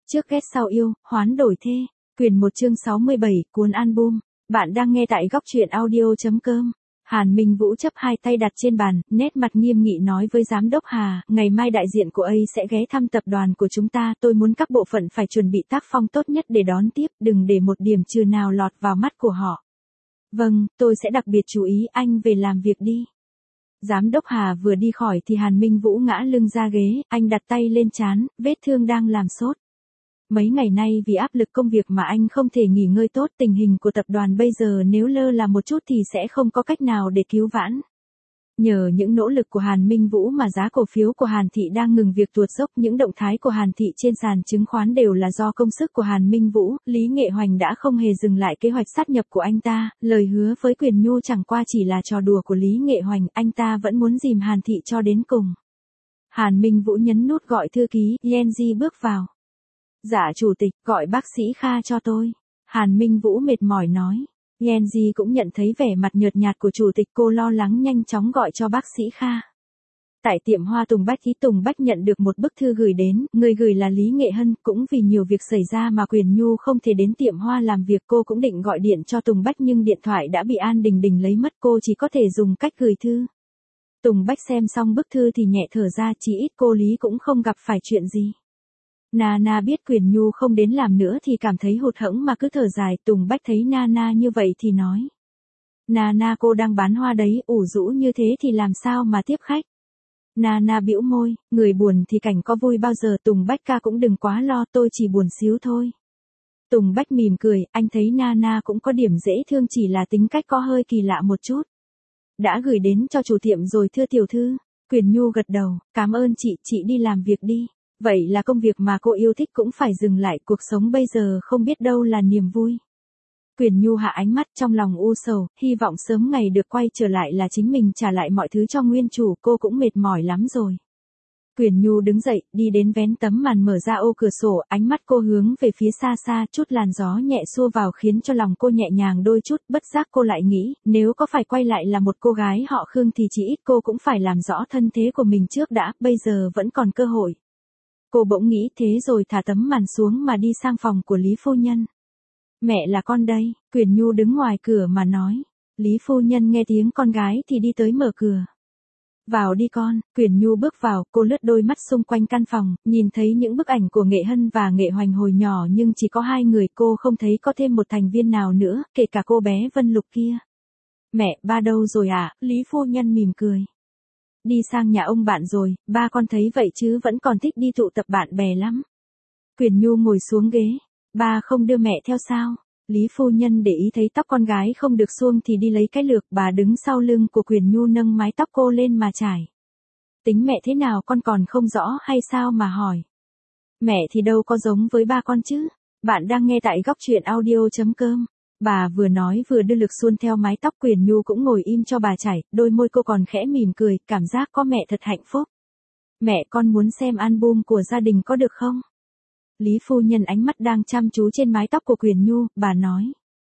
Trước ghét sau yêu, hoán đổi thê. Quyền 1 chương 67, cuốn album. Bạn đang nghe tại góc truyện audio.com. Hàn Minh Vũ chấp hai tay đặt trên bàn, nét mặt nghiêm nghị nói với giám đốc Hà, ngày mai đại diện của A sẽ ghé thăm tập đoàn của chúng ta, tôi muốn các bộ phận phải chuẩn bị tác phong tốt nhất để đón tiếp, đừng để một điểm trừ nào lọt vào mắt của họ. Vâng, tôi sẽ đặc biệt chú ý, anh về làm việc đi. Giám đốc Hà vừa đi khỏi thì Hàn Minh Vũ ngã lưng ra ghế, anh đặt tay lên trán, vết thương đang làm sốt. Mấy ngày nay vì áp lực công việc mà anh không thể nghỉ ngơi tốt, tình hình của tập đoàn bây giờ nếu lơ là một chút thì sẽ không có cách nào để cứu vãn. Nhờ những nỗ lực của Hàn Minh Vũ mà giá cổ phiếu của Hàn Thị đang ngừng việc tuột dốc, những động thái của Hàn Thị trên sàn chứng khoán đều là do công sức của Hàn Minh Vũ, Lý Nghệ Hoành đã không hề dừng lại kế hoạch sát nhập của anh ta, lời hứa với Quyền Nhu chẳng qua chỉ là trò đùa của Lý Nghệ Hoành, anh ta vẫn muốn dìm Hàn Thị cho đến cùng. Hàn Minh Vũ nhấn nút gọi thư ký, Yenji bước vào. Dạ chủ tịch, gọi bác sĩ Kha cho tôi. Hàn Minh Vũ mệt mỏi nói. Yenji cũng nhận thấy vẻ mặt nhợt nhạt của chủ tịch, cô lo lắng nhanh chóng gọi cho bác sĩ Kha. Tại tiệm hoa Tùng Bách, Tùng Bách nhận được một bức thư gửi đến, người gửi là Lý Nghệ Hân, cũng vì nhiều việc xảy ra mà Quyền Nhu không thể đến tiệm hoa làm việc, cô cũng định gọi điện cho Tùng Bách nhưng điện thoại đã bị An Đình Đình lấy mất, cô chỉ có thể dùng cách gửi thư. Tùng Bách xem xong bức thư thì nhẹ thở ra, chỉ ít cô Lý cũng không gặp phải chuyện gì. Nana biết Quyền Nhu không đến làm nữa thì cảm thấy hụt hẫng mà cứ thở dài, Tùng Bách thấy Nana như vậy thì nói. Nana cô đang bán hoa đấy, ủ rũ như thế thì làm sao mà tiếp khách. Nana bĩu môi, người buồn thì cảnh có vui bao giờ, Tùng Bách ca cũng đừng quá lo, tôi chỉ buồn xíu thôi. Tùng Bách mỉm cười, anh thấy Nana cũng có điểm dễ thương, chỉ là tính cách có hơi kỳ lạ một chút. Đã gửi đến cho chủ tiệm rồi thưa tiểu thư. Quyền Nhu gật đầu, cảm ơn chị đi làm việc đi. Vậy là công việc mà cô yêu thích cũng phải dừng lại, cuộc sống bây giờ không biết đâu là niềm vui. Quyền Nhu hạ ánh mắt trong lòng u sầu, hy vọng sớm ngày được quay trở lại là chính mình trả lại mọi thứ cho nguyên chủ, cô cũng mệt mỏi lắm rồi. Quyền Nhu đứng dậy, đi đến vén tấm màn mở ra ô cửa sổ, ánh mắt cô hướng về phía xa xa, chút làn gió nhẹ xua vào khiến cho lòng cô nhẹ nhàng đôi chút, bất giác cô lại nghĩ, nếu có phải quay lại là một cô gái họ Khương thì chỉ ít cô cũng phải làm rõ thân thế của mình trước đã, bây giờ vẫn còn cơ hội. Cô bỗng nghĩ thế rồi thả tấm màn xuống mà đi sang phòng của Lý phu nhân. Mẹ là con đây, Quyền Nhu đứng ngoài cửa mà nói. Lý phu nhân nghe tiếng con gái thì đi tới mở cửa. Vào đi con, Quyền Nhu bước vào, cô lướt đôi mắt xung quanh căn phòng, nhìn thấy những bức ảnh của Nghệ Hân và Nghệ Hoành hồi nhỏ nhưng chỉ có hai người, cô không thấy có thêm một thành viên nào nữa, kể cả cô bé Vân Lục kia. Mẹ, ba đâu rồi ạ? Lý phu nhân mỉm cười. Đi sang nhà ông bạn rồi, ba con thấy vậy chứ vẫn còn thích đi tụ tập bạn bè lắm. Quyền Nhu ngồi xuống ghế. Ba không đưa mẹ theo sao? Lý phu nhân để ý thấy tóc con gái không được suông thì đi lấy cái lược, bà đứng sau lưng của Quyền Nhu nâng mái tóc cô lên mà chải. Tính mẹ thế nào con còn không rõ hay sao mà hỏi? Mẹ thì đâu có giống với ba con chứ. Bạn đang nghe tại góc truyện audio.com. Bà vừa nói vừa đưa lực suôn theo mái tóc, Quyền Nhu cũng ngồi im cho bà chải, đôi môi cô còn khẽ mỉm cười, cảm giác có mẹ thật hạnh phúc. Mẹ con muốn xem album của gia đình có được không? Lý phu nhân ánh mắt đang chăm chú trên mái tóc của Quyền Nhu, bà nói.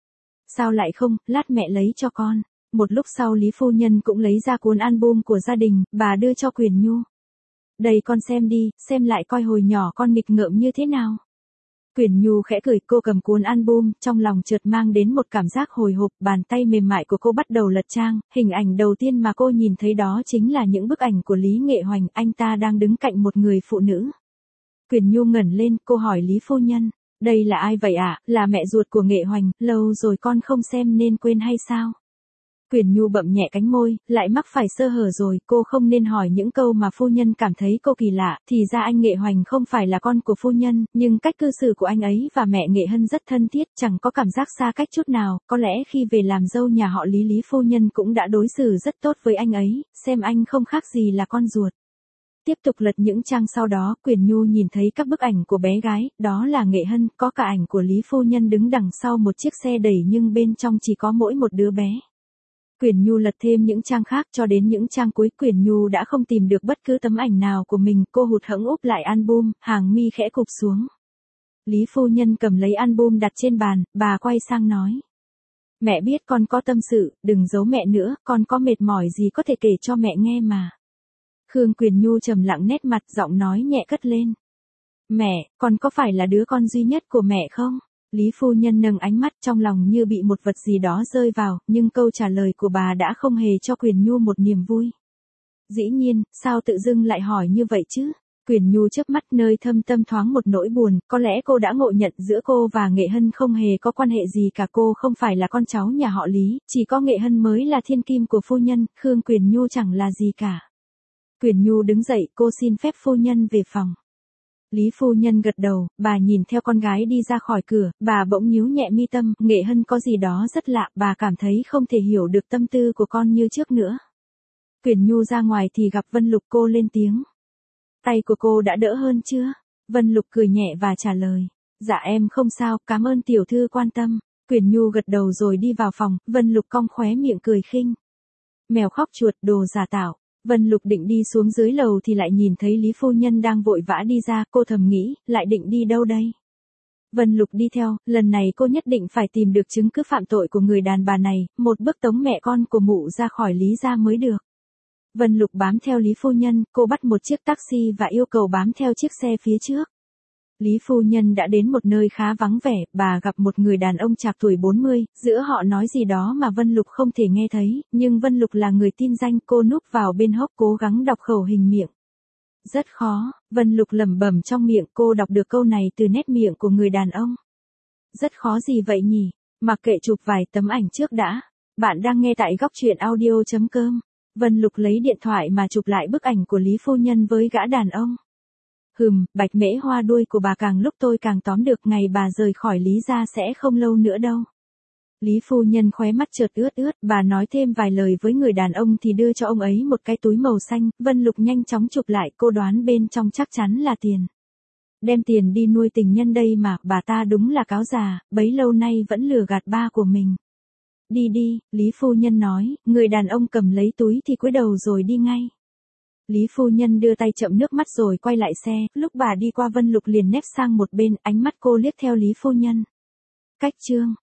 Sao lại không, lát mẹ lấy cho con. Một lúc sau Lý phu nhân cũng lấy ra cuốn album của gia đình, bà đưa cho Quyền Nhu. Đây con xem đi, xem lại coi hồi nhỏ con nghịch ngợm như thế nào. Quyền Nhu khẽ cười, cô cầm cuốn album, trong lòng chợt mang đến một cảm giác hồi hộp, bàn tay mềm mại của cô bắt đầu lật trang, hình ảnh đầu tiên mà cô nhìn thấy đó chính là những bức ảnh của Lý Nghệ Hoành, anh ta đang đứng cạnh một người phụ nữ. Quyền Nhu ngẩng lên, cô hỏi Lý phu nhân, đây là ai vậy ạ? Là mẹ ruột của Nghệ Hoành, lâu rồi con không xem nên quên hay sao? Quyền Nhu bậm nhẹ cánh môi, lại mắc phải sơ hở rồi, cô không nên hỏi những câu mà phu nhân cảm thấy cô kỳ lạ, thì ra anh Nghệ Hoành không phải là con của phu nhân, nhưng cách cư xử của anh ấy và mẹ Nghệ Hân rất thân thiết, chẳng có cảm giác xa cách chút nào, có lẽ khi về làm dâu nhà họ Lý, Lý phu nhân cũng đã đối xử rất tốt với anh ấy, xem anh không khác gì là con ruột. Tiếp tục lật những trang sau đó, Quyền Nhu nhìn thấy các bức ảnh của bé gái, đó là Nghệ Hân, có cả ảnh của Lý phu nhân đứng đằng sau một chiếc xe đẩy nhưng bên trong chỉ có mỗi một đứa bé. Quyền Nhu lật thêm những trang khác cho đến những trang cuối, Quyền Nhu đã không tìm được bất cứ tấm ảnh nào của mình, cô hụt hẫng úp lại album, hàng mi khẽ cụp xuống. Lý phu nhân cầm lấy album đặt trên bàn, bà quay sang nói. Mẹ biết con có tâm sự, đừng giấu mẹ nữa, con có mệt mỏi gì có thể kể cho mẹ nghe mà. Khương Quyền Nhu trầm lặng nét mặt, giọng nói nhẹ cất lên. Mẹ, con có phải là đứa con duy nhất của mẹ không? Lý phu nhân nâng ánh mắt trong lòng như bị một vật gì đó rơi vào, nhưng câu trả lời của bà đã không hề cho Quyền Nhu một niềm vui. Dĩ nhiên, sao tự dưng lại hỏi như vậy chứ? Quyền Nhu chớp mắt nơi thâm tâm thoáng một nỗi buồn, có lẽ cô đã ngộ nhận giữa cô và Nghệ Hân không hề có quan hệ gì cả, cô không phải là con cháu nhà họ Lý, chỉ có Nghệ Hân mới là thiên kim của phu nhân, Khương Quyền Nhu chẳng là gì cả. Quyền Nhu đứng dậy, cô xin phép phu nhân về phòng. Lý phu nhân gật đầu, bà nhìn theo con gái đi ra khỏi cửa, bà bỗng nhíu nhẹ mi tâm, Nghệ Hân có gì đó rất lạ, bà cảm thấy không thể hiểu được tâm tư của con như trước nữa. Quyền Nhu ra ngoài thì gặp Vân Lục, cô lên tiếng. Tay của cô đã đỡ hơn chưa? Vân Lục cười nhẹ và trả lời. Dạ em không sao, cảm ơn tiểu thư quan tâm. Quyền Nhu gật đầu rồi đi vào phòng, Vân Lục cong khóe miệng cười khinh. Mèo khóc chuột, đồ giả tạo. Vân Lục định đi xuống dưới lầu thì lại nhìn thấy Lý phu nhân đang vội vã đi ra, cô thầm nghĩ, lại định đi đâu đây? Vân Lục đi theo, lần này cô nhất định phải tìm được chứng cứ phạm tội của người đàn bà này, một bước tống mẹ con của mụ ra khỏi Lý gia mới được. Vân Lục bám theo Lý phu nhân, cô bắt một chiếc taxi và yêu cầu bám theo chiếc xe phía trước. Lý phu nhân đã đến một nơi khá vắng vẻ, bà gặp một người đàn ông chạc tuổi 40, giữa họ nói gì đó mà Vân Lục không thể nghe thấy, nhưng Vân Lục là người tin danh, cô núp vào bên hốc cố gắng đọc khẩu hình miệng. Rất khó, Vân Lục lẩm bẩm trong miệng, cô đọc được câu này từ nét miệng của người đàn ông. Rất khó gì vậy nhỉ? Mặc kệ, chụp vài tấm ảnh trước đã. Bạn đang nghe tại góc truyện audio.com. Vân Lục lấy điện thoại mà chụp lại bức ảnh của Lý phu nhân với gã đàn ông. Bạch mễ hoa đuôi của bà càng lúc tôi càng tóm được, ngày bà rời khỏi Lý gia sẽ không lâu nữa đâu. Lý phu nhân khóe mắt chợt ướt ướt, bà nói thêm vài lời với người đàn ông thì đưa cho ông ấy một cái túi màu xanh, Vân Lục nhanh chóng chụp lại, cô đoán bên trong chắc chắn là tiền. Đem tiền đi nuôi tình nhân đây mà, bà ta đúng là cáo già, bấy lâu nay vẫn lừa gạt ba của mình. Đi đi, Lý phu nhân nói, người đàn ông cầm lấy túi thì cúi đầu rồi đi ngay. Lý phu nhân đưa tay chậm nước mắt rồi quay lại xe, lúc bà đi qua Vân Lục liền nép sang một bên, ánh mắt cô liếc theo Lý phu nhân. Cách chương